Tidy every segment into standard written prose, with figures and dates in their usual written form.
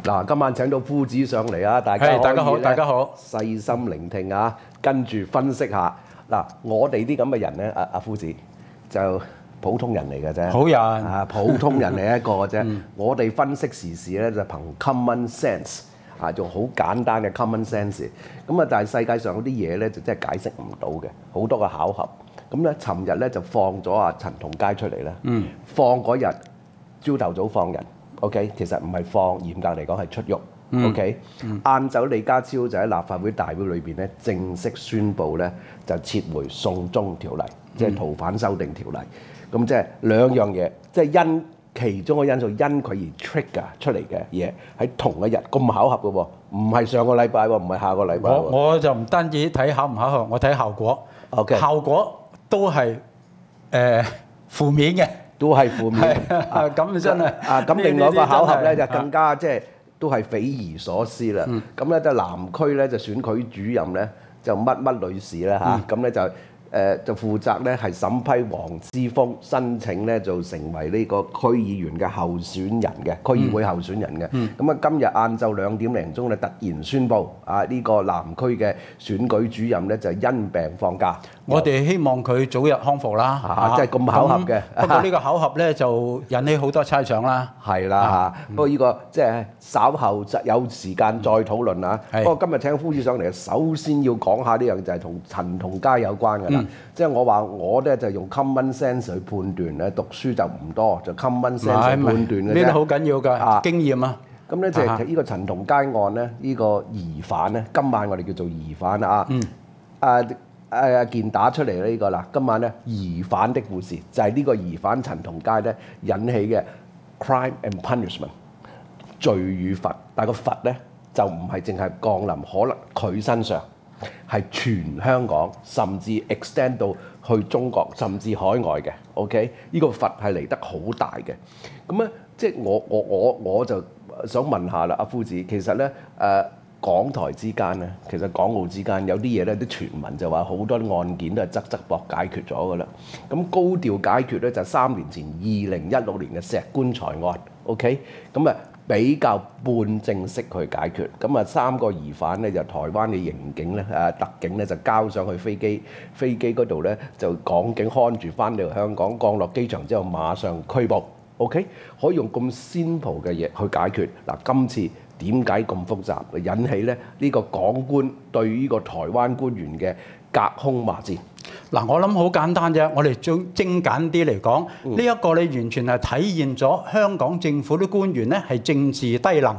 嗱，今晚請到夫子上嚟啊，大家大家好， 可以呢大家好。 細心聆聽啊，跟住分析下。嗱，我哋啲咁嘅人咧，阿夫子就普通人嚟嘅啫， 好人啊，普通人嚟一個嘅啫。我哋分析時事咧就憑 common sense 啊，用好簡單嘅 common sense。咁啊，但係世界上嗰啲嘢咧就真係解釋唔到嘅，好多個巧合。咁咧，尋日咧就放咗阿陳同佳出嚟咧，放嗰日朝頭早放人。OK， 其實唔係放，嚴格嚟講係出獄。OK， 晏晝李家超就喺立法會大會裏邊咧正式宣布咧就撤回送中條例，即係逃犯修訂條例。咁即係兩樣嘢，即係因其中嘅因素因佢而 trigger 出嚟嘅嘢喺同一日咁巧合嘅喎，唔係上個禮拜喎，唔係下個禮拜喎。 我就唔單止睇巧唔巧合，我睇效果。 OK， 效果都係負面嘅。 都係負面啊！咁真係啊！咁另外一個巧合咧就更加即係都係匪夷所思啦。咁咧就南區咧就選舉主任咧就乜女士啦嚇，咁咧就負責咧係審批黃之鋒申請咧就成為呢個區議員嘅候選人嘅區議會候選人嘅。咁啊今日晏晝2點零鐘咧突然宣布啊呢個南區嘅選舉主任咧就因病放假。 我哋希望佢早日康復啦， 即係咁巧合嘅。 不過呢個巧合咧就引起好多猜想啦。 係啦嚇，不過呢個即係稍後有時間再討論啊。不過今日請夫子上嚟，首先要講下呢樣就係同陳同佳有關㗎啦。即係我話我咧就用 common sense 去判斷咧，讀書就唔多，就 common sense 去判斷嘅啫。 呢啲好緊要㗎，經驗啊。 咁咧就係呢個陳同佳案咧，呢個疑犯咧，今晚我哋叫做疑犯啊。件打出嚟呢個啦，今晚咧疑犯的故事就係呢個疑犯陳同佳咧引起嘅 crime and punishment 罪與罰，但係個罰咧就唔係淨係降臨可能佢身上，係全香港甚至 extend 到去中國甚至海外嘅。OK， 呢個罰係嚟得好大嘅。咁咧即係我就想問下啦，阿夫子，其實咧港台之間咧，其實港澳之間有啲嘢咧，啲傳聞就話好多案件都係側膊解決咗㗎啦。咁高調解決咧就係3年前2016年嘅石棺材案。OK， 咁啊比較半正式去解決。咁啊3個疑犯咧就台灣嘅刑警咧特警咧就交上去飛機嗰度咧就港警看住翻嚟香港，降落機場之後馬上拘捕。OK， 可以用咁 simple 嘅嘢去解決。嗱，今次點解咁複雜？引起咧呢個港官對呢個台灣官員嘅隔空罵戰。 嗱，我諗好簡單啫，我哋精簡啲嚟講，呢一個你完全係體現咗香港政府啲官員咧係政治低能。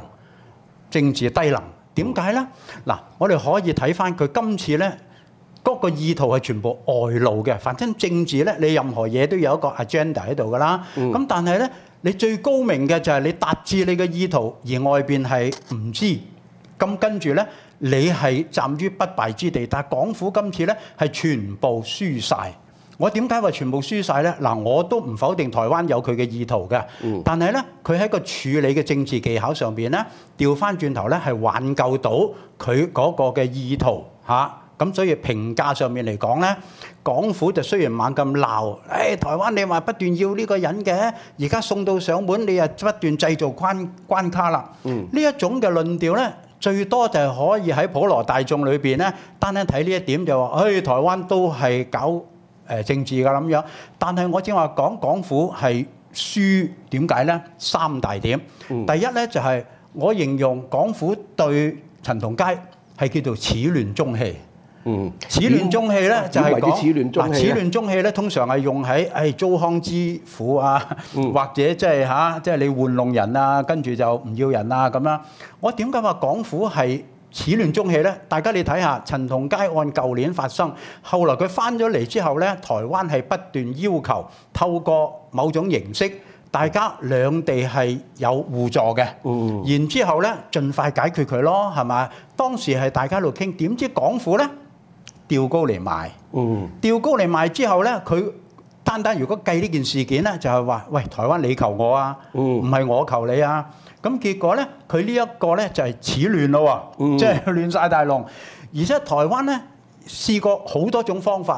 點解咧？嗱，我哋可以睇翻佢今次咧嗰個意圖係全部外露嘅。反正政治咧，你任何嘢都有一個 agenda 喺度㗎啦。咁但係咧，你最高明嘅就係你達至你嘅意圖，而外邊係唔知。咁跟住咧，你係站於不敗之地。但係港府今次咧係全部輸晒。我點解話全部輸晒咧？嗱，我都唔否定台灣有佢嘅意圖嘅，但係咧佢喺個處理嘅政治技巧上邊咧，調翻轉頭咧係挽救到佢嗰個嘅意圖嚇。咁所以評價上面嚟講咧，港府就雖然猛咁鬧，台灣你話不斷要呢個人嘅，而家送到上門你又不斷製造關卡啦。呢一種嘅論調咧，最多就係可以喺普羅大眾裏邊咧，單單睇呢一點就話，台灣都係搞政治㗎咁樣。但係我正話講港府係輸點解咧？3大點。第一咧就係我形容港府對陳同佳係叫做始亂終棄。始亂終棄咧就係講始亂終棄咧，通常係用喺糟糠之苦啊，或者即係你玩弄人啊，跟住就唔要人啊咁樣。我點解話港府係始亂終棄咧？大家你睇下陳同佳案舊年發生，後來佢翻咗嚟之後咧，台灣係不斷要求透過某種形式，大家兩地係有互助嘅。然之後咧，盡快解決佢咯，係咪？當時係大家喺度傾，點知港府咧調高嚟賣，調高嚟賣之後咧，佢單如果計呢件事件咧，就係話：喂，台灣你求我啊，唔係我求你啊。咁結果咧，佢呢一個咧就係始亂咯喎，即係亂晒大龍。而且台灣咧試過好多種方法，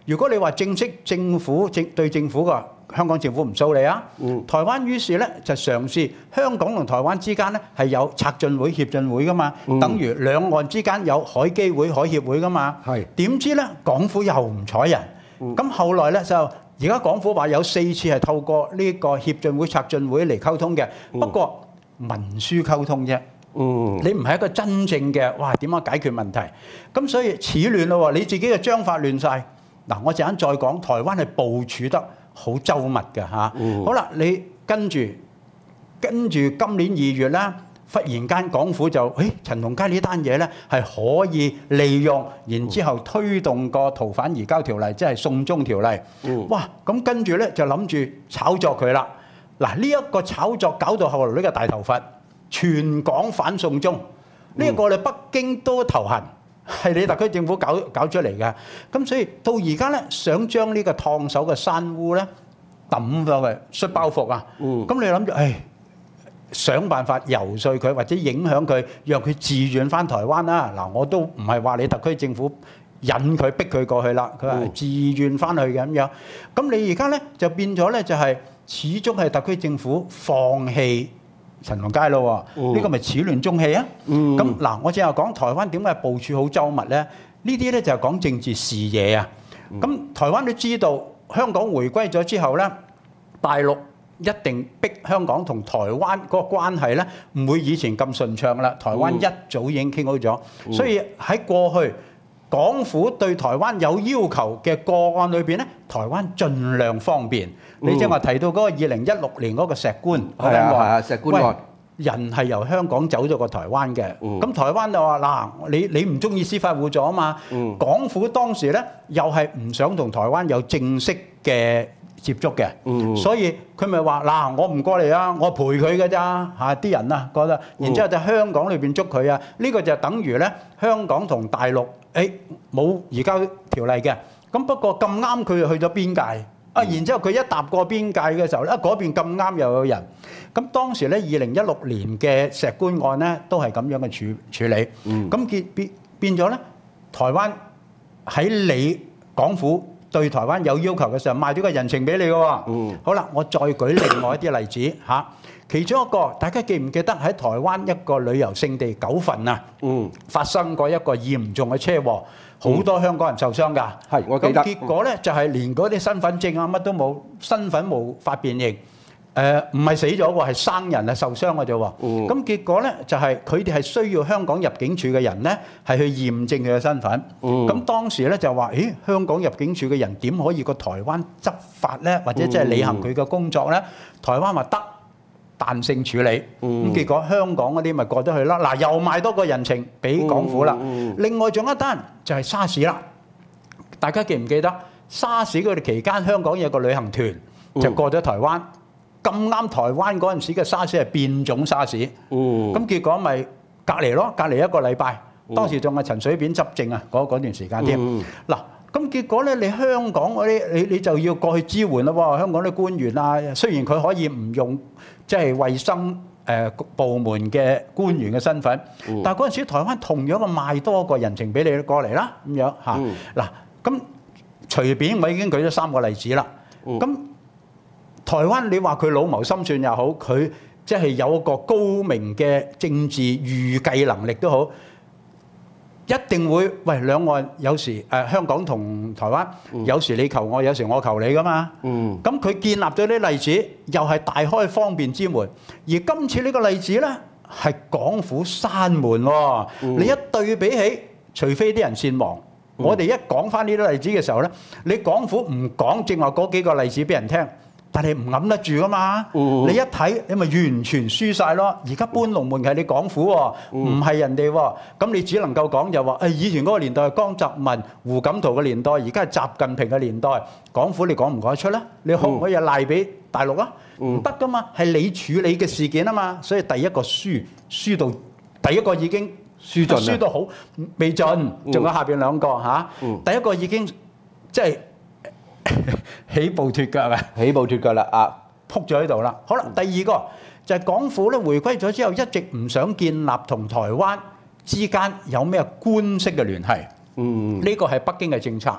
如果你話正式政府對政府嘅香港政府唔蘇你啊，台灣於是咧就嘗試香港同台灣之間咧係有策進會、協進會噶嘛，等於兩岸之間有海基會、海協會噶嘛。 係點知咧港府又唔睬人，咁後來咧就而家港府話有4次係透過呢個協進會、策進會嚟溝通嘅，不過文書溝通啫。你唔係一個真正嘅哇點樣解決問題，咁所以似亂咯喎，你自己嘅章法亂晒。嗱，我陣間再講台灣係部署得好周密嘅嚇。好啦，你跟住今年2月啦，忽然間港府就陳同佳呢單嘢咧係可以利用，然之後推動個逃犯移交條例，即係送中條例。哇！咁跟住咧就諗住炒作佢啦。嗱，呢一個炒作搞到後來呢個大頭佛，全港反送中，呢一個你北京都頭痕。係你特區政府搞出嚟嘅，咁所以到而家咧想將呢個燙手嘅山芋咧抌咗佢，摔包袱啊！咁你諗住，想辦法游說佢或者影響佢，讓佢自願翻台灣啦。嗱，我都唔係話你特區政府引佢逼佢過去啦，佢話自願翻去嘅咁樣。咁你而家咧就變咗咧就係始終係特區政府放棄陳同佳咯喎，呢個咪始亂終棄啊！咁嗱，我正話講台灣點解部署好周密咧？呢啲咧就係講政治視野啊！咁台灣都知道香港回歸咗之後咧，大陸一定逼香港同台灣嗰個關係咧，唔會以前咁順暢啦。台灣一早已經傾好咗，所以喺過去港府對台灣有要求嘅個案裏邊咧，台灣盡量方便。你正話提到嗰個2016年嗰個石棺， 係啊，石棺案， 人係由香港走咗過台灣嘅，咁台灣就話嗱，你唔中意司法互助啊嘛，港府當時咧又係唔想同台灣有正式嘅接觸嘅，所以佢咪話嗱，我唔過嚟啊，我陪佢嘅咋嚇啲人啊覺得，然之後就香港裏邊捉佢啊，呢個就等於咧香港同大陸冇移交條例嘅，咁不過咁啱佢去咗邊界。然之後佢一踏過邊界嘅時候咧，嗰邊咁啱又有人，咁當時咧2016年嘅石棺案咧都係咁樣嘅處理，咁變咗咧，台灣喺你港府對台灣有要求嘅時候賣咗個人情俾你嘅喎。好啦，我再舉另外一啲例子嚇，其中一個大家記唔記得喺台灣一個旅遊勝地九份啊，發生過一個嚴重嘅車禍。好多香港人受傷㗎， 係我記得。 咁結果咧就係連嗰啲身份證啊乜都冇，身份冇法辨認，唔係死咗喎，係生人係受傷嘅啫喎。咁結果咧就係佢哋係需要香港入境處嘅人咧係去驗證佢嘅身份。咁當時咧就話，香港入境處嘅人點可以過台灣執法咧，或者即係履行佢嘅工作咧？台灣話得。彈性處理，咁結果香港嗰啲咪過咗去啦。嗱，又賣多個人情俾港府啦。另外仲有一單就係沙士啦，大家記唔記得沙士嗰段期間，香港有個旅行團就過咗台灣，咁啱台灣嗰陣時嘅沙士係變種沙士，咁結果咪隔離咯，隔離1個禮拜，當時仲係陳水扁執政啊，嗰段時間添。嗱。咁結果咧，你香港嗰啲你就要過去支援咯喎，香港啲官員啊，雖然佢可以唔用即係衛生部門嘅官員嘅身份，但係嗰陣時台灣同樣嘅賣多個人情俾你過嚟啦，咁樣嚇。嗱，咁隨便我已經舉咗3個例子啦。咁台灣你話佢老謀深算又好，佢即係有一個高明嘅政治預計能力都好。一定會喂兩岸有時香港同台灣有時你求我，有時我求你噶嘛。咁佢建立咗啲例子，又係大開方便之門。而今次呢個例子咧，係港府閂門喎。你一對比起，除非啲人善忘，我哋一講翻呢啲例子嘅時候咧，你港府唔講，正話嗰幾個例子俾人聽。但係唔揞得住噶嘛？你一睇你咪完全輸晒咯！而家搬龍門係你港府喎，唔係人哋喎。咁你只能夠講就話，以前嗰個年代係江澤民、胡錦濤嘅年代，而家係習近平嘅年代。港府你講唔講得出咧？你可唔可以賴俾大陸啊？唔得噶嘛，係你處理嘅事件啊嘛。所以第一個輸到第一個已經輸盡，輸到好未盡，仲有下邊兩個嚇。第一個已經即係。起步脫腳啊！ 起步脫腳啦啊！ 撲咗喺度啦。好啦，第二個就係港府咧，回歸咗之後，一直唔想建立同台灣之間有咩官式嘅聯繫。呢個係北京嘅政策。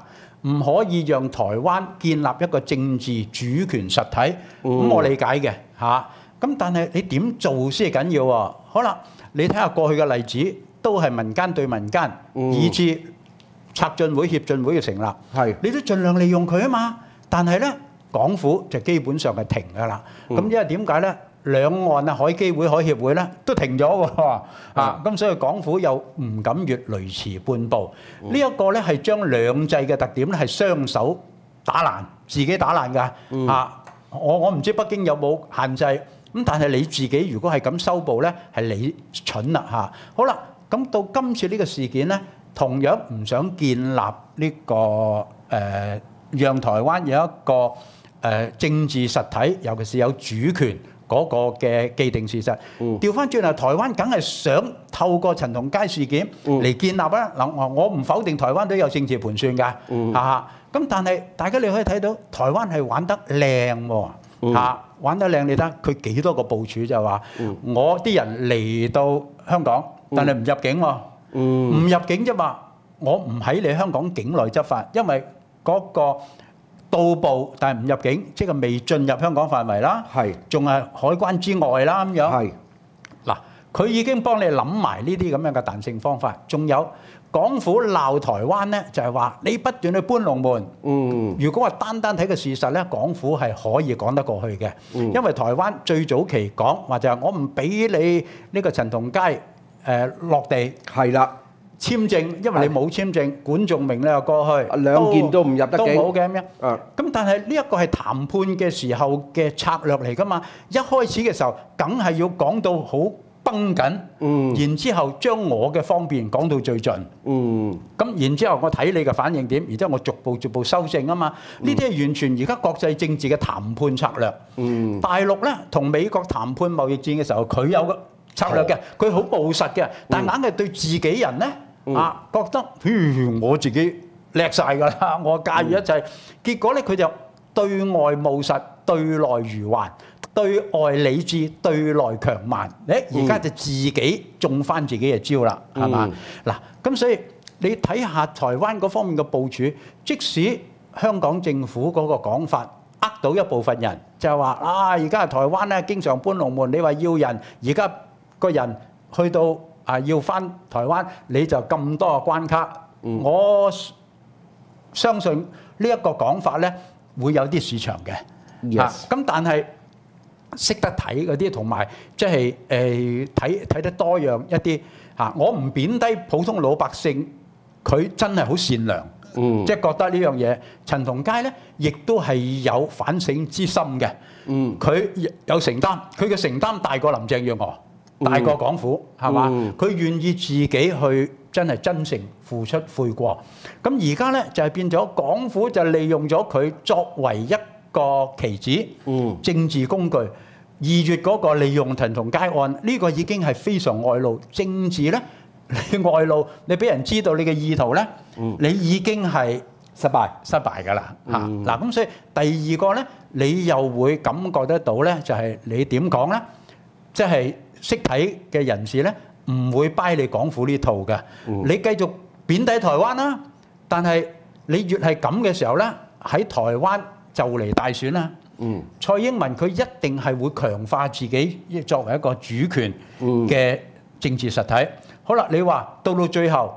唔可以讓台灣建立一個政治主權實體。咁我理解嘅嚇。咁但係你點做先係緊要喎？好啦，你睇下過去嘅例子，都係民間對民間，以至策進會、協進會嘅成立， 係你都盡量利用佢啊嘛。但係咧，港府就基本上係停㗎啦。咁因為點解咧？兩岸啊，海基會、海協會咧都停咗喎。咁所以港府又唔敢越雷池半步。呢一個咧係將兩制嘅特點咧係雙手打爛，自己打爛㗎。我唔知北京有冇限制。咁但係你自己如果係咁修補咧，係你蠢啦嚇。好啦，咁到今次呢個事件咧，同樣唔想建立呢個讓台灣有一個政治實體，尤其是有主權嗰個嘅既定事實。調翻轉頭，台灣梗係想透過陳同佳事件嚟建立啦。嗱，我唔否定台灣都有政治盤算㗎嚇。咁但係大家你可以睇到，台灣係玩得靚喎。玩得靚，你睇佢幾多個部署就話，我啲人嚟到香港，但係唔入境喎，唔入境啫嘛，我唔喺你香港境內執法，因為嗰個到埗但係唔入境，即係未進入香港範圍啦，仲係海關之外啦咁樣。嗱，佢已經幫你諗埋呢啲咁樣嘅彈性方法，仲有。港府鬧台灣咧，就係話你不斷去搬龍門。如果話單睇個事實咧，港府係可以講得過去嘅。因為台灣最早期講話就係我唔俾你呢個陳同佳落地。係啦，簽證，因為你冇簽證，管仲明你又過去，兩件都唔入得境，都冇嘅咁樣。咁但係呢一個係談判嘅時候嘅策略嚟㗎嘛。一開始嘅時候，梗係要講到好繃緊，然之後將我嘅方便講到最盡，咁然之後我睇你嘅反應點，然之後我逐步修正啊嘛。呢啲係完全而家國際政治嘅談判策略。大陸咧同美國談判貿易戰嘅時候，佢有個策略嘅，佢好務實嘅，但硬係對自己人咧覺得，我自己叻曬㗎啦，我駕馭一切。結果咧佢就對外務實，對內愚頑。對外理智，對內強蠻。而家就自己中翻自己嘅招啦，係嘛？嗱，咁所以你睇下台灣嗰方面嘅部署，即使香港政府嗰個講法呃到一部分人，就係話而家台灣咧經常搬龍門，你話要人，而家個人去到要翻台灣，你就咁多個關卡。我相信呢一個講法咧會有啲市場嘅。咁但係識得睇嗰啲，同埋即係睇得多樣一啲嚇。我唔貶低普通老百姓，佢真係好善良，即係覺得呢樣嘢。陳同佳咧，亦都係有反省之心嘅。佢有承擔，佢嘅承擔大過林鄭月娥，大過港府，係嘛？佢願意自己去真係真誠付出悔過。咁而家咧就係變咗港府就利用咗佢作為一個棋子，政治工具。2月嗰個利用陳同佳案，呢個已經係非常外露。政治咧，你外露，你俾人知道你嘅意圖咧，你已經係失敗㗎啦嚇。嗱咁所以第二個咧，你又會感覺得到咧，就係你點講咧，即係識睇嘅人士咧，唔會 buy 你港府呢套嘅。你繼續貶低台灣啦，但係你越係咁嘅時候咧，喺台灣就嚟大選啦。蔡英文佢一定係會強化自己作為一個主權嘅政治實體。好啦，你話到最後，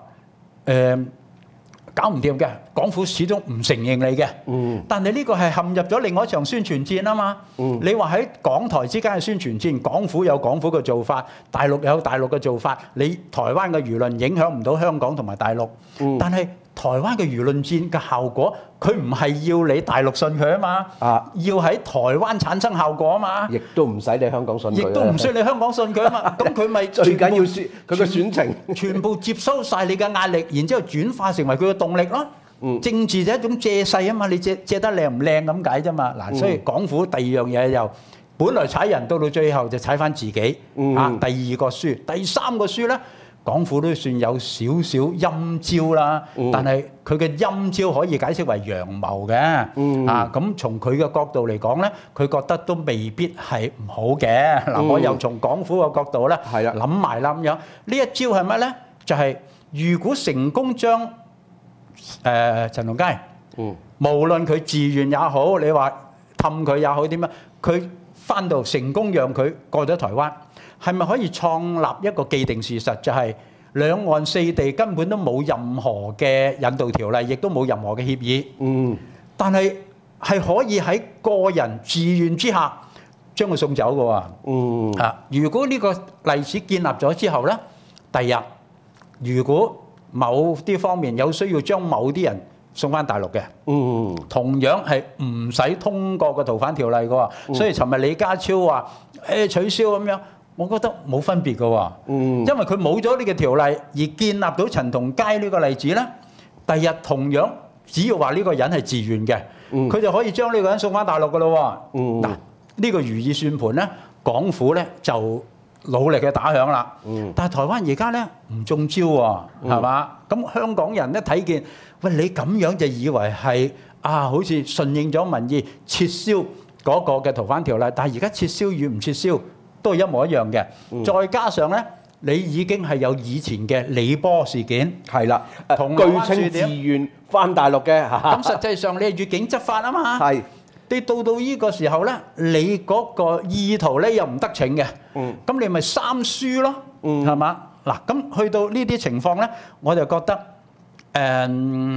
搞唔掂嘅，港府始終唔承認你嘅。但係呢個係陷入咗另外一場宣傳戰啊嘛。你話喺港台之間嘅宣傳戰，港府有港府嘅做法，大陸有大陸嘅做法，你台灣嘅輿論影響唔到香港同埋大陸。但係台灣嘅輿論戰嘅效果，佢唔係要你大陸信佢啊嘛，要喺台灣產生效果啊嘛，亦都唔使你香港信佢，亦都唔需要你香港信佢啊嘛。咁佢咪最緊要佢嘅選情，全部接收曬你嘅壓力，然之後轉化成為佢嘅動力咯。政治就係一種借勢啊嘛，你借得靚唔靚咁解啫嘛。嗱，所以港府第二樣嘢又本來踩人，到最後就踩翻自己。第二個輸，第三個輸咧。港府都算有少少陰招啦，但係佢嘅陰招可以解釋為陽謀嘅。咁從佢嘅角度嚟講咧，佢覺得都未必係唔好嘅。嗱，我又從港府嘅角度咧諗埋啦咁樣。呢一招係乜咧？就係如果成功將陳同佳無論佢自願也好，你話氹佢也好點樣，佢翻到成功讓佢過咗台灣，係咪可以創立一個既定事實，就係兩岸四地根本都冇任何嘅引渡條例，亦都冇任何嘅協議，但係可以喺個人自願之下將佢送走嘅喎。如果呢個例子建立咗之後呢，第日如果某啲方面有需要將某啲人送翻大陸嘅，同樣係唔使通過個逃犯條例嘅喎。所以尋日李家超話取消咁樣，我覺得冇分別嘅喎。因為佢冇咗呢個條例而建立到陳同佳呢個例子呢，第日同樣只要話呢個人係自願嘅，佢就可以將呢個人送翻大陸嘅咯喎。嗱，呢個如意算盤呢，港府呢就努力嘅打響啦，但係台灣而家咧唔中招喎，係嘛？咁香港人咧睇見，喂，你咁樣就以為係好似順應咗民意撤銷嗰個嘅逃犯條例，但係而家撤銷與唔撤銷都係一模一樣嘅。再加上咧，你已經係有以前嘅李波事件， 係啦， 同據稱自願翻大陸嘅， 咁實際上你係越境執法啊嘛。 係。 你到呢個時候咧，你嗰個意圖咧又唔得逞嘅，咁你咪三輸咯，係嘛？嗱，咁去到呢啲情況咧，我就覺得台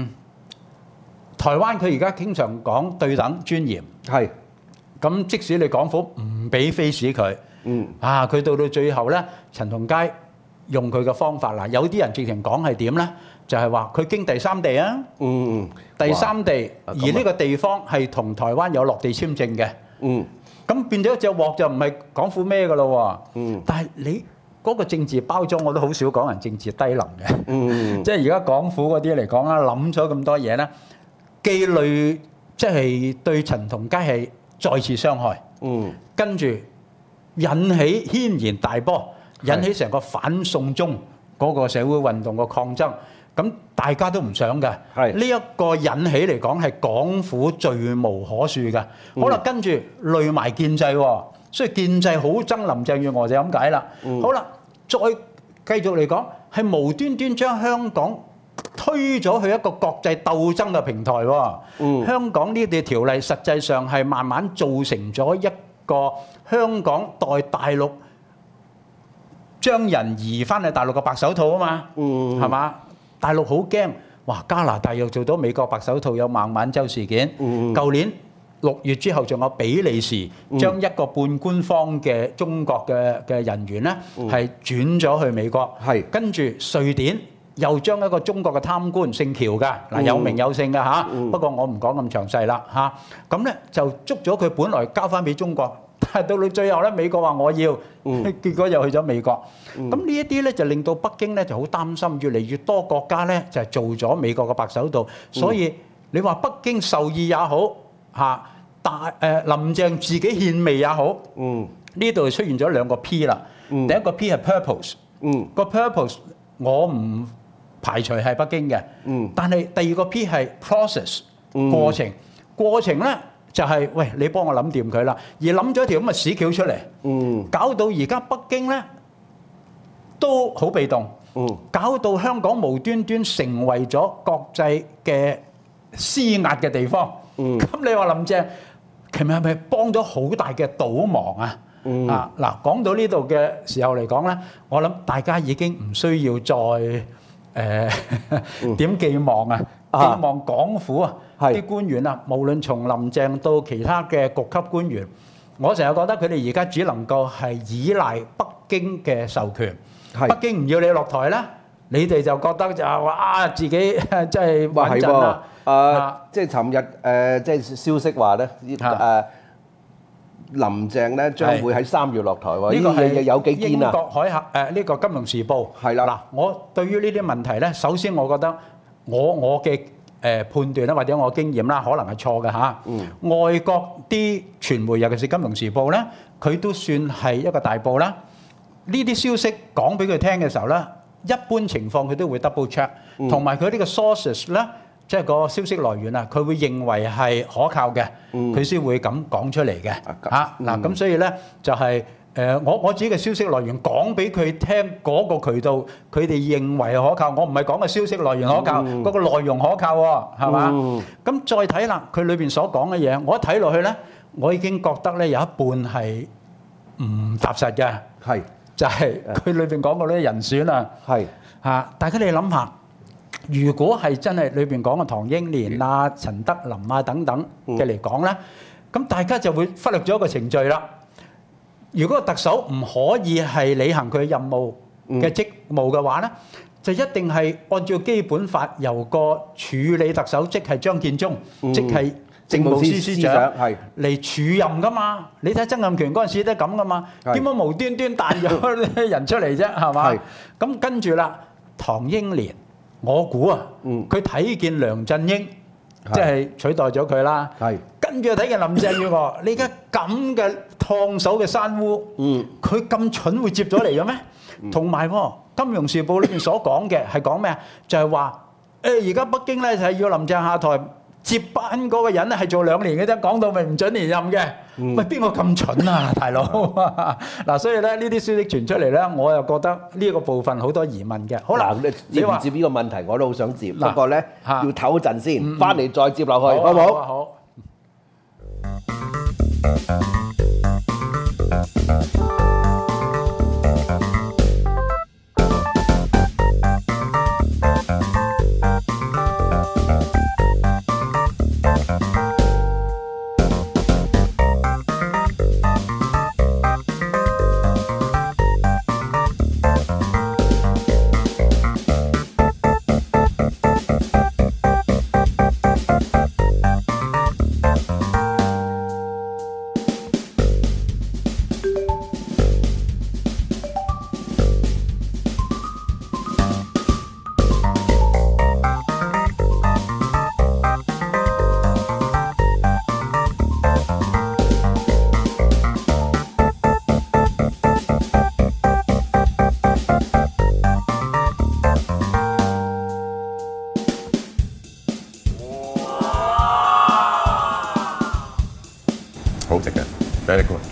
灣佢而家經常講對等尊嚴， 係。 咁即使你港府唔俾 face 佢，佢到最後咧，陳同佳用佢嘅方法啦，有啲人直情講係點咧？就係話佢經第三地啊，第三地，而呢個地方係同台灣有落地簽證嘅，咁變咗隻鑊就唔係港府咩嘅咯喎，但係你嗰個政治包裝我都好少講人政治低能嘅，即係而家港府嗰啲嚟講啦，諗咗咁多嘢咧，既累即係對陳同佳係再次傷害，跟住引起軒然大波，引起成個反送中嗰個社會運動嘅抗爭。咁大家都唔想嘅，呢一個引起嚟講係港府罪無可恕嘅。好啦，跟住累埋建制喎，所以建制好憎林鄭月娥就咁解啦。好啦，再繼續嚟講係無端端將香港推咗去一個國際鬥爭嘅平台喎。香港呢啲條例實際上係慢慢造成咗一個香港代大陸將人移翻去大陸嘅白手套啊嘛，係嘛？大陸好驚，哇！加拿大又做到美國白手套，有孟晚舟事件。舊年6月之後，仲有比利時將一個半官方嘅中國嘅人員咧，係轉咗去美國。跟住瑞典又將一個中國嘅貪官姓喬㗎，嗱有名有姓㗎嚇。不過我唔講咁詳細啦嚇。咁咧就捉咗佢，本來交翻俾中國。但係到到最後咧，美國話我要，結果又去咗美國。咁呢一啲咧就令到北京咧就好擔心，越嚟越多國家咧就係做咗美國嘅白手套。所以你話北京受意也好，林鄭自己獻媚也好，呢度出現咗兩個 P 啦。第一個 P 係 purpose，個 purpose 我唔排除係北京嘅，但係第二個 P 係 process 過程，過程咧。就係喂，你幫我諗掂佢啦，而諗咗條咁嘅屎橋出嚟，搞到而家北京咧都好被動，搞到香港無端端成為咗國際嘅施壓嘅地方。咁你話林鄭其實係咪幫咗好大嘅倒忙啊？嗱，講到呢度嘅時候嚟講咧，我諗大家已經唔需要再點寄望啊，寄望港府啊。啲官員啊，無論從林鄭到其他嘅局級官員，我成日覺得佢哋而家只能夠係依賴北京嘅授權。北京唔要你落台啦，你哋就覺得就話自己即係穩陣啦。 即係尋日即係消息話咧，林鄭咧將會喺3月落台喎。呢個係有幾堅啊？英國海峽呢個《金融時報》係啦。嗱，我對於呢啲問題咧，首先我覺得我嘅判斷啦，或者我經驗啦，可能係錯嘅嚇。外國啲傳媒，尤其是《金融時報》咧，佢都算係一個大報啦。呢啲消息講俾佢聽嘅時候咧，一般情況佢都會 double check，同埋佢呢個 sources 咧，即係個消息來源啊，佢會認為係可靠嘅，佢先會咁講出嚟嘅嚇。嗱，咁所以咧就係我自己嘅消息來源講俾佢聽嗰個渠道，佢哋認為可靠。我唔係講嘅消息來源可靠，嗰個內容可靠喎，係嘛？咁再睇啦，佢裏邊所講嘅嘢，我一睇落去咧，我已經覺得咧有一半係唔踏實嘅。 係就係佢裏邊講過啲人選啊， 係嚇！大家你諗下，如果係真係裏邊講嘅唐英年啊、陳德霖啊等等嘅嚟講咧，咁大家就會忽略咗一個程序啦。如果特首唔可以係履行佢任務嘅職務嘅話咧，就一定係按照基本法由個署理特首，即係張建宗，即係政務司司長係嚟署任噶嘛？你睇曾蔭權嗰陣時都係咁噶嘛？點解無端端彈咗啲人出嚟啫？係嘛？咁跟住啦，唐英年，我估啊，佢睇見梁振英，即係取代咗佢啦。跟住睇見林鄭月娥，你而家咁嘅燙手嘅山烏，佢咁蠢會接咗嚟嘅咩？同埋《金融時報》裏面所講嘅係講咩啊？就係話而家北京咧就係要林鄭下台，接班嗰個人咧係做2年嘅啫，講到明唔準連任嘅。喂，邊個咁蠢啊，大佬？嗱，所以咧呢啲消息傳出嚟咧，我又覺得呢一個部分好多疑問嘅。好啦， 接唔接呢個問題我都好想接，不過咧要唞一陣先，翻嚟再接落去，好唔好？ 好。 好食嘅，very good。